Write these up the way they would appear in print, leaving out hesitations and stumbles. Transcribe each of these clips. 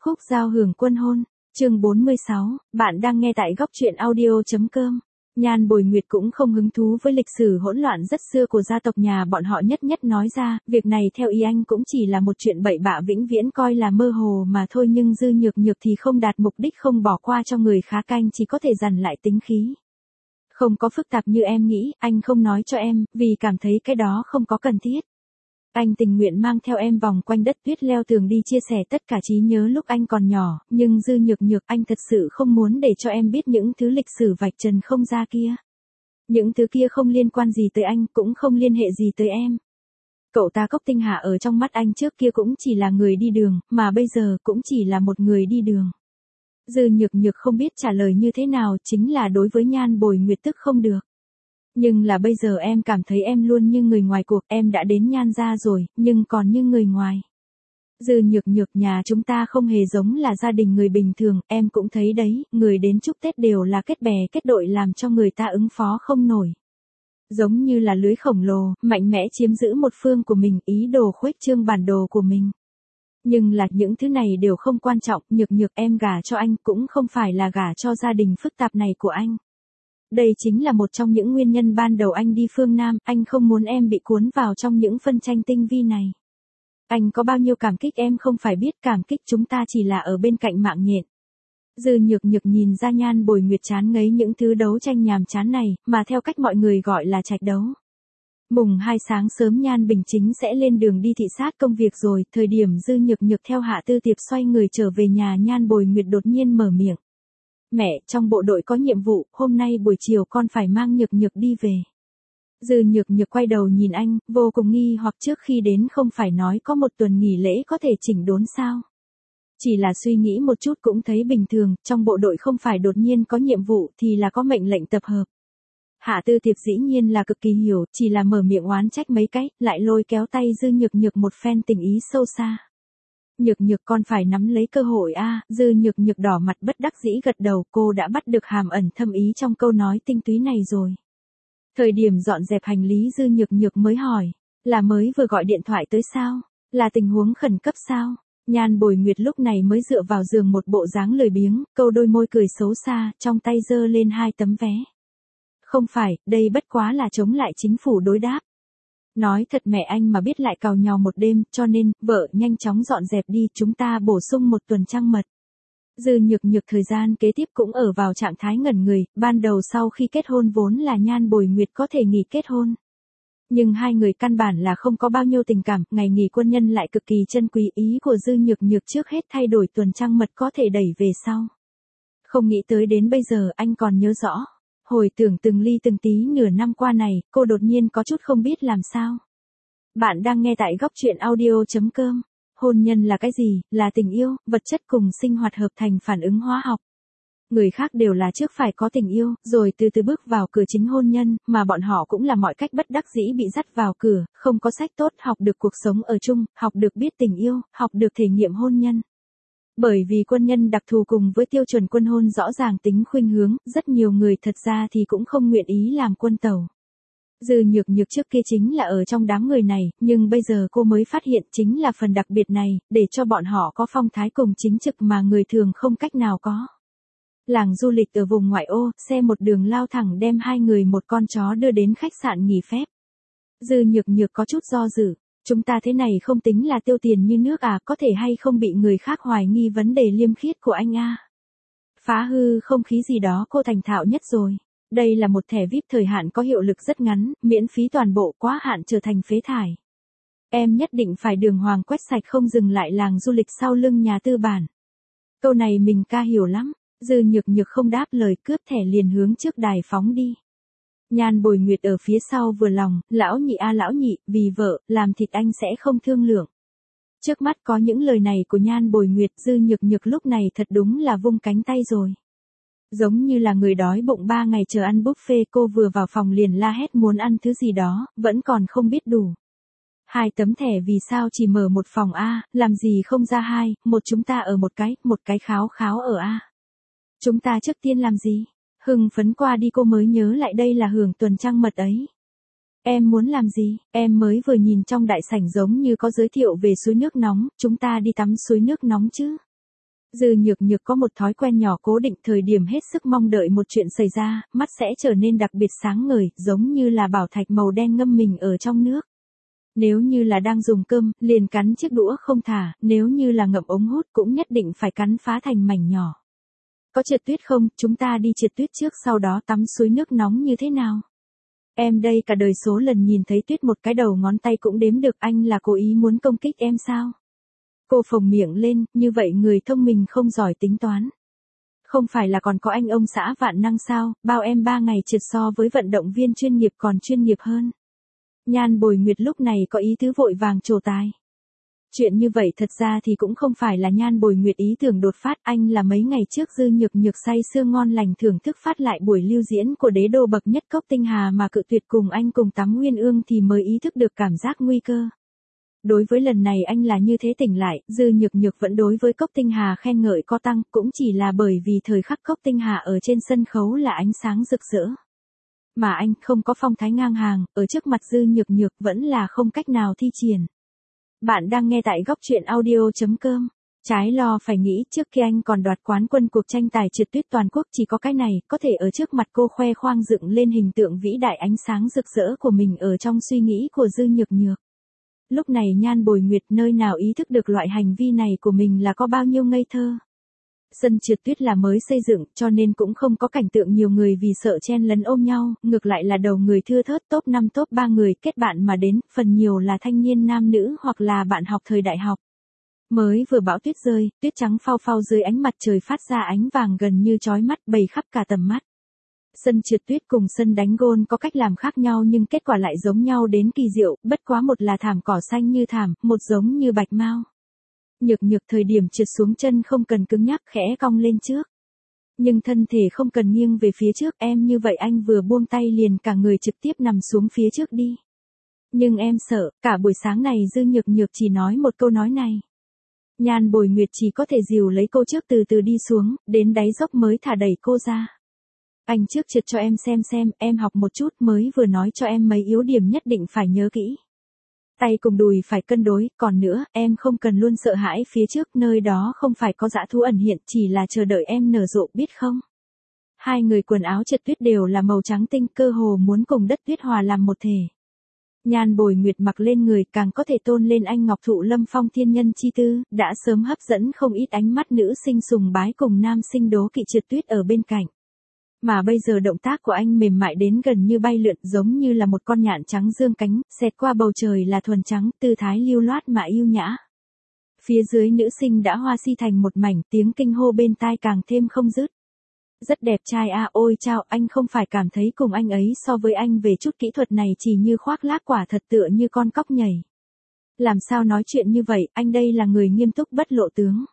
Khúc giao hưởng quân hôn, chương 46, bạn đang nghe tại góc truyện audio.com. Nhan Bồi Nguyệt cũng không hứng thú với lịch sử hỗn loạn rất xưa của gia tộc nhà bọn họ, nhất nhất nói ra, việc này theo ý anh cũng chỉ là một chuyện bậy bạ vĩnh viễn coi là mơ hồ mà thôi, nhưng Dư Nhược Nhược thì không đạt mục đích, không bỏ qua cho người khá canh, chỉ có thể dằn lại tính khí. Không có phức tạp như em nghĩ, anh không nói cho em, vì cảm thấy cái đó không có cần thiết. Anh tình nguyện mang theo em vòng quanh đất tuyết, leo tường đi chia sẻ tất cả trí nhớ lúc anh còn nhỏ, nhưng Dư Nhược Nhược, anh thật sự không muốn để cho em biết những thứ lịch sử vạch trần không ra kia. Những thứ kia không liên quan gì tới anh, cũng không liên hệ gì tới em. Cậu ta Cốc Tinh Hà ở trong mắt anh trước kia cũng chỉ là người đi đường, mà bây giờ cũng chỉ là một người đi đường. Dư Nhược Nhược không biết trả lời như thế nào, chính là đối với Nhan Bồi Nguyệt tức không được. Nhưng là bây giờ em cảm thấy em luôn như người ngoài cuộc, em đã đến Nhan gia rồi, nhưng còn như người ngoài. Dư Nhược Nhược, nhà chúng ta không hề giống là gia đình người bình thường, em cũng thấy đấy, người đến chúc Tết đều là kết bè kết đội làm cho người ta ứng phó không nổi. Giống như là lưới khổng lồ, mạnh mẽ chiếm giữ một phương của mình, ý đồ khuếch trương bản đồ của mình. Nhưng là những thứ này đều không quan trọng, Nhược Nhược, em gả cho anh cũng không phải là gả cho gia đình phức tạp này của anh. Đây chính là một trong những nguyên nhân ban đầu anh đi phương Nam, anh không muốn em bị cuốn vào trong những phân tranh tinh vi này. Anh có bao nhiêu cảm kích em không phải biết, cảm kích chúng ta chỉ là ở bên cạnh mạng nhện. Dư Nhược Nhược nhìn ra Nhan Bồi Nguyệt chán ngấy những thứ đấu tranh nhàm chán này, mà theo cách mọi người gọi là trạch đấu. Mùng 2 sáng sớm Nhan Bình Chính sẽ lên đường đi thị sát công việc rồi, thời điểm Dư Nhược Nhược theo Hạ Tư Tiệp xoay người trở về nhà, Nhan Bồi Nguyệt đột nhiên mở miệng. Mẹ, trong bộ đội có nhiệm vụ, hôm nay buổi chiều con phải mang Nhược Nhược đi về. Dư Nhược Nhược quay đầu nhìn anh, vô cùng nghi hoặc, trước khi đến không phải nói có một tuần nghỉ lễ có thể chỉnh đốn sao? Chỉ là suy nghĩ một chút cũng thấy bình thường, trong bộ đội không phải đột nhiên có nhiệm vụ thì là có mệnh lệnh tập hợp. Hạ Tư Tiệp dĩ nhiên là cực kỳ hiểu, chỉ là mở miệng oán trách mấy cái, lại lôi kéo tay Dư Nhược Nhược một phen tình ý sâu xa. Nhược Nhược, con phải nắm lấy cơ hội a. Dư Nhược Nhược đỏ mặt bất đắc dĩ gật đầu, cô đã bắt được hàm ẩn thâm ý trong câu nói tinh túy này rồi. Thời điểm dọn dẹp hành lý, Dư Nhược Nhược mới hỏi, là mới vừa gọi điện thoại tới sao? Là tình huống khẩn cấp sao? Nhan Bồi Nguyệt lúc này mới dựa vào giường, một bộ dáng lười biếng, câu đôi môi cười xấu xa, trong tay giơ lên 2 tấm vé. Không phải, đây bất quá là chống lại chính phủ đối đáp. Nói thật mẹ, anh mà biết lại càu nhàu một đêm, cho nên, vợ nhanh chóng dọn dẹp đi, chúng ta bổ sung một tuần trăng mật. Dư Nhược Nhược thời gian kế tiếp cũng ở vào trạng thái ngẩn người, ban đầu sau khi kết hôn vốn là Nhan Bồi Nguyệt có thể nghỉ kết hôn. Nhưng hai người căn bản là không có bao nhiêu tình cảm, ngày nghỉ quân nhân lại cực kỳ chân quý, ý của Dư Nhược Nhược trước hết thay đổi tuần trăng mật có thể đẩy về sau. Không nghĩ tới đến bây giờ anh còn nhớ rõ. Hồi tưởng từng ly từng tí nửa năm qua này, cô đột nhiên có chút không biết làm sao. Bạn đang nghe tại góc truyện audio.com. Hôn nhân là cái gì? Là tình yêu, vật chất cùng sinh hoạt hợp thành phản ứng hóa học. Người khác đều là trước phải có tình yêu, rồi từ từ bước vào cửa chính hôn nhân, mà bọn họ cũng là mọi cách bất đắc dĩ bị dắt vào cửa, không có sách tốt, học được cuộc sống ở chung, học được biết tình yêu, học được thể nghiệm hôn nhân. Bởi vì quân nhân đặc thù cùng với tiêu chuẩn quân hôn rõ ràng tính khuynh hướng, rất nhiều người thật ra thì cũng không nguyện ý làm quân tàu. Dư Nhược Nhược trước kia chính là ở trong đám người này, nhưng bây giờ cô mới phát hiện chính là phần đặc biệt này, để cho bọn họ có phong thái cùng chính trực mà người thường không cách nào có. Làng du lịch ở vùng ngoại ô, xe một đường lao thẳng đem 2 người một con chó đưa đến khách sạn nghỉ phép. Dư Nhược Nhược có chút do dự. Chúng ta thế này không tính là tiêu tiền như nước à, có thể hay không bị người khác hoài nghi vấn đề liêm khiết của anh a? Phá hư không khí gì đó cô thành thạo nhất rồi. Đây là một thẻ VIP thời hạn có hiệu lực rất ngắn, miễn phí toàn bộ, quá hạn trở thành phế thải. Em nhất định phải đường hoàng quét sạch, không dừng lại làng du lịch sau lưng nhà tư bản. Câu này mình ca hiểu lắm. Dư Nhược Nhược không đáp lời, cướp thẻ liền hướng trước đài phóng đi. Nhan Bồi Nguyệt ở phía sau vừa lòng, lão nhị a lão nhị, vì vợ, làm thịt anh sẽ không thương lượng. Trước mắt có những lời này của Nhan Bồi Nguyệt, Dư Nhược Nhược lúc này thật đúng là vung cánh tay rồi. Giống như là người đói bụng 3 ngày chờ ăn buffet, cô vừa vào phòng liền la hét muốn ăn thứ gì đó, vẫn còn không biết đủ. 2 tấm thẻ vì sao chỉ mở một phòng a, làm gì không ra 2, một chúng ta ở một cái kháo kháo ở a. Chúng ta trước tiên làm gì? Hưng phấn qua đi cô mới nhớ lại đây là hưởng tuần trăng mật ấy. Em muốn làm gì? Em mới vừa nhìn trong đại sảnh giống như có giới thiệu về suối nước nóng, chúng ta đi tắm suối nước nóng chứ. Dư Nhược Nhược có một thói quen nhỏ cố định thời điểm hết sức mong đợi một chuyện xảy ra, mắt sẽ trở nên đặc biệt sáng ngời, giống như là bảo thạch màu đen ngâm mình ở trong nước. Nếu như là đang dùng cơm, liền cắn chiếc đũa không thả, nếu như là ngậm ống hút cũng nhất định phải cắn phá thành mảnh nhỏ. Có trượt tuyết không, chúng ta đi trượt tuyết trước sau đó tắm suối nước nóng như thế nào? Em đây cả đời số lần nhìn thấy tuyết một cái đầu ngón tay cũng đếm được, anh là cố ý muốn công kích em sao? Cô phồng miệng lên, như vậy người thông minh không giỏi tính toán. Không phải là còn có anh ông xã vạn năng sao, bao em 3 ngày trượt so với vận động viên chuyên nghiệp còn chuyên nghiệp hơn. Nhan Bồi Nguyệt lúc này có ý tứ vội vàng trổ tài. Chuyện như vậy thật ra thì cũng không phải là Nhan Bồi Nguyệt ý tưởng đột phát, anh là mấy ngày trước Dư Nhược Nhược say sưa ngon lành thưởng thức phát lại buổi lưu diễn của đế đô bậc nhất Cốc Tinh Hà mà cự tuyệt cùng anh cùng tắm Nguyên Ương thì mới ý thức được cảm giác nguy cơ. Đối với lần này anh là như thế tỉnh lại, Dư Nhược Nhược vẫn đối với Cốc Tinh Hà khen ngợi có tăng, cũng chỉ là bởi vì thời khắc Cốc Tinh Hà ở trên sân khấu là ánh sáng rực rỡ. Mà anh không có phong thái ngang hàng, ở trước mặt Dư Nhược Nhược vẫn là không cách nào thi triển. Bạn đang nghe tại góc truyện audio.com. Trái lo phải nghĩ, trước khi anh còn đoạt quán quân cuộc tranh tài trượt tuyết toàn quốc chỉ có cái này, có thể ở trước mặt cô khoe khoang dựng lên hình tượng vĩ đại ánh sáng rực rỡ của mình ở trong suy nghĩ của Dư Nhược Nhược. Lúc này Nhan Bồi Nguyệt nơi nào ý thức được loại hành vi này của mình là có bao nhiêu ngây thơ. Sân trượt tuyết là mới xây dựng, cho nên cũng không có cảnh tượng nhiều người vì sợ chen lấn ôm nhau, ngược lại là đầu người thưa thớt top 5 top 3 người kết bạn mà đến, phần nhiều là thanh niên nam nữ hoặc là bạn học thời đại học. Mới vừa bão tuyết rơi, tuyết trắng phao phao dưới ánh mặt trời phát ra ánh vàng gần như chói mắt bầy khắp cả tầm mắt. Sân trượt tuyết cùng sân đánh gôn có cách làm khác nhau nhưng kết quả lại giống nhau đến kỳ diệu, bất quá một là thảm cỏ xanh như thảm, một giống như bạch mao. Nhược Nhược thời điểm trượt xuống chân không cần cứng nhắc khẽ cong lên trước. Nhưng thân thể không cần nghiêng về phía trước, em như vậy anh vừa buông tay liền cả người trực tiếp nằm xuống phía trước đi. Nhưng em sợ, cả buổi sáng này Dư Nhược Nhược chỉ nói một câu nói này. Nhan Bồi Nguyệt chỉ có thể dìu lấy cô trước từ từ đi xuống, đến đáy dốc mới thả đẩy cô ra. Anh trước trượt cho em xem, em học một chút mới vừa nói cho em mấy yếu điểm nhất định phải nhớ kỹ. Tay cùng đùi phải cân đối, còn nữa, em không cần luôn sợ hãi phía trước, nơi đó không phải có dã thú ẩn hiện, chỉ là chờ đợi em nở rộ biết không? Hai người quần áo trượt tuyết đều là màu trắng tinh, cơ hồ muốn cùng đất tuyết hòa làm một thể. Nhan Bồi Nguyệt mặc lên người càng có thể tôn lên anh ngọc thụ lâm phong thiên nhân chi tư, đã sớm hấp dẫn không ít ánh mắt nữ sinh sùng bái cùng nam sinh đố kỵ trượt tuyết ở bên cạnh. Mà bây giờ động tác của anh mềm mại đến gần như bay lượn giống như là một con nhạn trắng dương cánh, xẹt qua bầu trời là thuần trắng, tư thái lưu loát mà yêu nhã. Phía dưới nữ sinh đã hoa si thành một mảnh, tiếng kinh hô bên tai càng thêm không dứt. Rất đẹp trai à, ôi chao, anh không phải cảm thấy cùng anh ấy so với anh về chút kỹ thuật này chỉ như khoác lác, quả thật tựa như con cóc nhảy. Làm sao nói chuyện như vậy, anh đây là người nghiêm túc bất lộ tướng.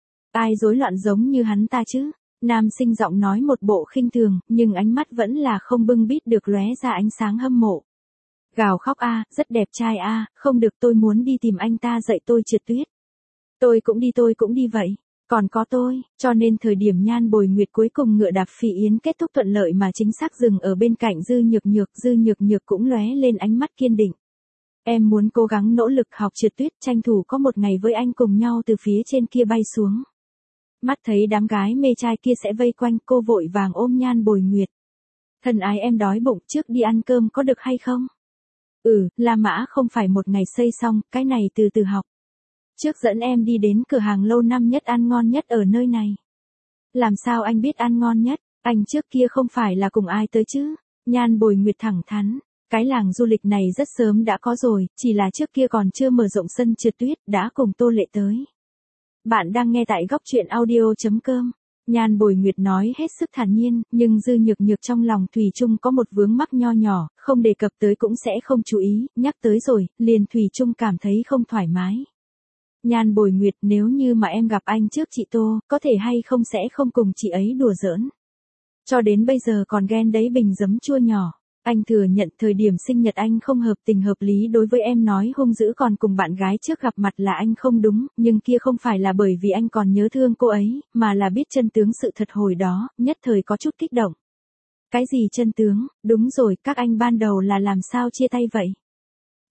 Ai rối loạn giống như hắn ta chứ? Nam sinh giọng nói một bộ khinh thường, nhưng ánh mắt vẫn là không bưng bít được lóe ra ánh sáng hâm mộ. Gào khóc a, rất đẹp trai a, không được, tôi muốn đi tìm anh ta dạy tôi trượt tuyết. Tôi cũng đi vậy. Còn có tôi, cho nên thời điểm Nhan Bồi Nguyệt cuối cùng ngựa đạp Phỉ Yến kết thúc thuận lợi mà chính xác dừng ở bên cạnh Dư Nhược Nhược cũng lóe lên ánh mắt kiên định. Em muốn cố gắng nỗ lực học trượt tuyết, tranh thủ có một ngày với anh cùng nhau từ phía trên kia bay xuống. Mắt thấy đám gái mê trai kia sẽ vây quanh, cô vội vàng ôm Nhan Bồi Nguyệt. Thân ái em đói bụng, trước đi ăn cơm có được hay không? La Mã không phải một ngày xây xong, cái này từ từ học. Trước dẫn em đi đến cửa hàng lâu năm nhất ăn ngon nhất ở nơi này. Làm sao anh biết ăn ngon nhất, anh trước kia không phải là cùng ai tới chứ? Nhan Bồi Nguyệt thẳng thắn, cái làng du lịch này rất sớm đã có rồi, chỉ là trước kia còn chưa mở rộng sân trượt tuyết, đã cùng Tô Lệ tới. Bạn đang nghe tại góc truyện audio.com. Nhan Bồi Nguyệt nói hết sức thản nhiên, nhưng Dư Nhược Nhược trong lòng thủy chung có một vướng mắc nho nhỏ, không đề cập tới cũng sẽ không chú ý, nhắc tới rồi, liền thủy chung cảm thấy không thoải mái. Nhan Bồi Nguyệt, nếu như mà em gặp anh trước chị Tô, có thể hay không sẽ không cùng chị ấy đùa giỡn. Cho đến bây giờ còn ghen đấy bình giấm chua nhỏ. Anh thừa nhận thời điểm sinh nhật anh không hợp tình hợp lý đối với em nói hung dữ còn cùng bạn gái trước gặp mặt là anh không đúng, nhưng kia không phải là bởi vì anh còn nhớ thương cô ấy, mà là biết chân tướng sự thật hồi đó, nhất thời có chút kích động. Cái gì chân tướng, đúng rồi, các anh ban đầu là làm sao chia tay vậy?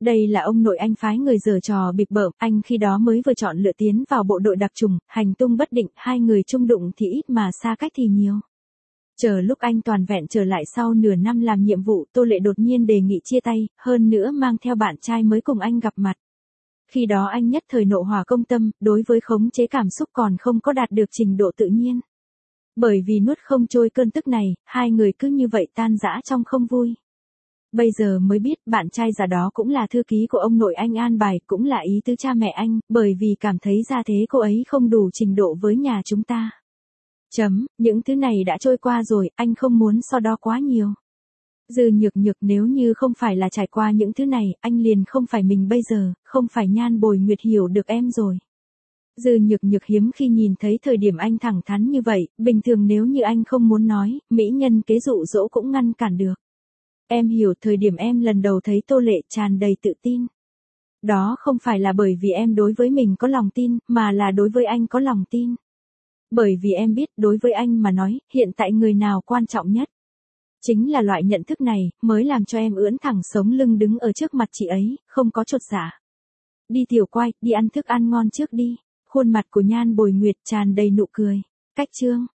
Đây là ông nội anh phái người giở trò bịp bợm, anh khi đó mới vừa chọn lựa tiến vào bộ đội đặc trùng, hành tung bất định, hai người chung đụng thì ít mà xa cách thì nhiều. Chờ lúc anh toàn vẹn trở lại sau nửa năm làm nhiệm vụ, Tô Lệ đột nhiên đề nghị chia tay, hơn nữa mang theo bạn trai mới cùng anh gặp mặt. Khi đó anh nhất thời nộ hỏa công tâm, đối với khống chế cảm xúc còn không có đạt được trình độ tự nhiên. Bởi vì nuốt không trôi cơn tức này, hai người cứ như vậy tan rã trong không vui. Bây giờ mới biết bạn trai già đó cũng là thư ký của ông nội anh an bài, cũng là ý tứ cha mẹ anh, bởi vì cảm thấy gia thế cô ấy không đủ trình độ với nhà chúng ta. Những thứ này đã trôi qua rồi, anh không muốn so đo quá nhiều. Dư Nhược Nhược, nếu như không phải là trải qua những thứ này, anh liền không phải mình bây giờ, không phải Nhan Bồi Nguyệt hiểu được em rồi. Dư Nhược Nhược hiếm khi nhìn thấy thời điểm anh thẳng thắn như vậy, bình thường nếu như anh không muốn nói, mỹ nhân kế dụ dỗ cũng ngăn cản được. Em hiểu thời điểm em lần đầu thấy Tô Lệ tràn đầy tự tin. Đó không phải là bởi vì em đối với mình có lòng tin, mà là đối với anh có lòng tin. Bởi vì em biết đối với anh mà nói, hiện tại người nào quan trọng nhất. Chính là loại nhận thức này, mới làm cho em ưỡn thẳng sống lưng đứng ở trước mặt chị ấy, không có chột dạ. Đi Tiểu Quai, đi ăn thức ăn ngon trước đi. Khuôn mặt của Nhan Bồi Nguyệt tràn đầy nụ cười. Cách chương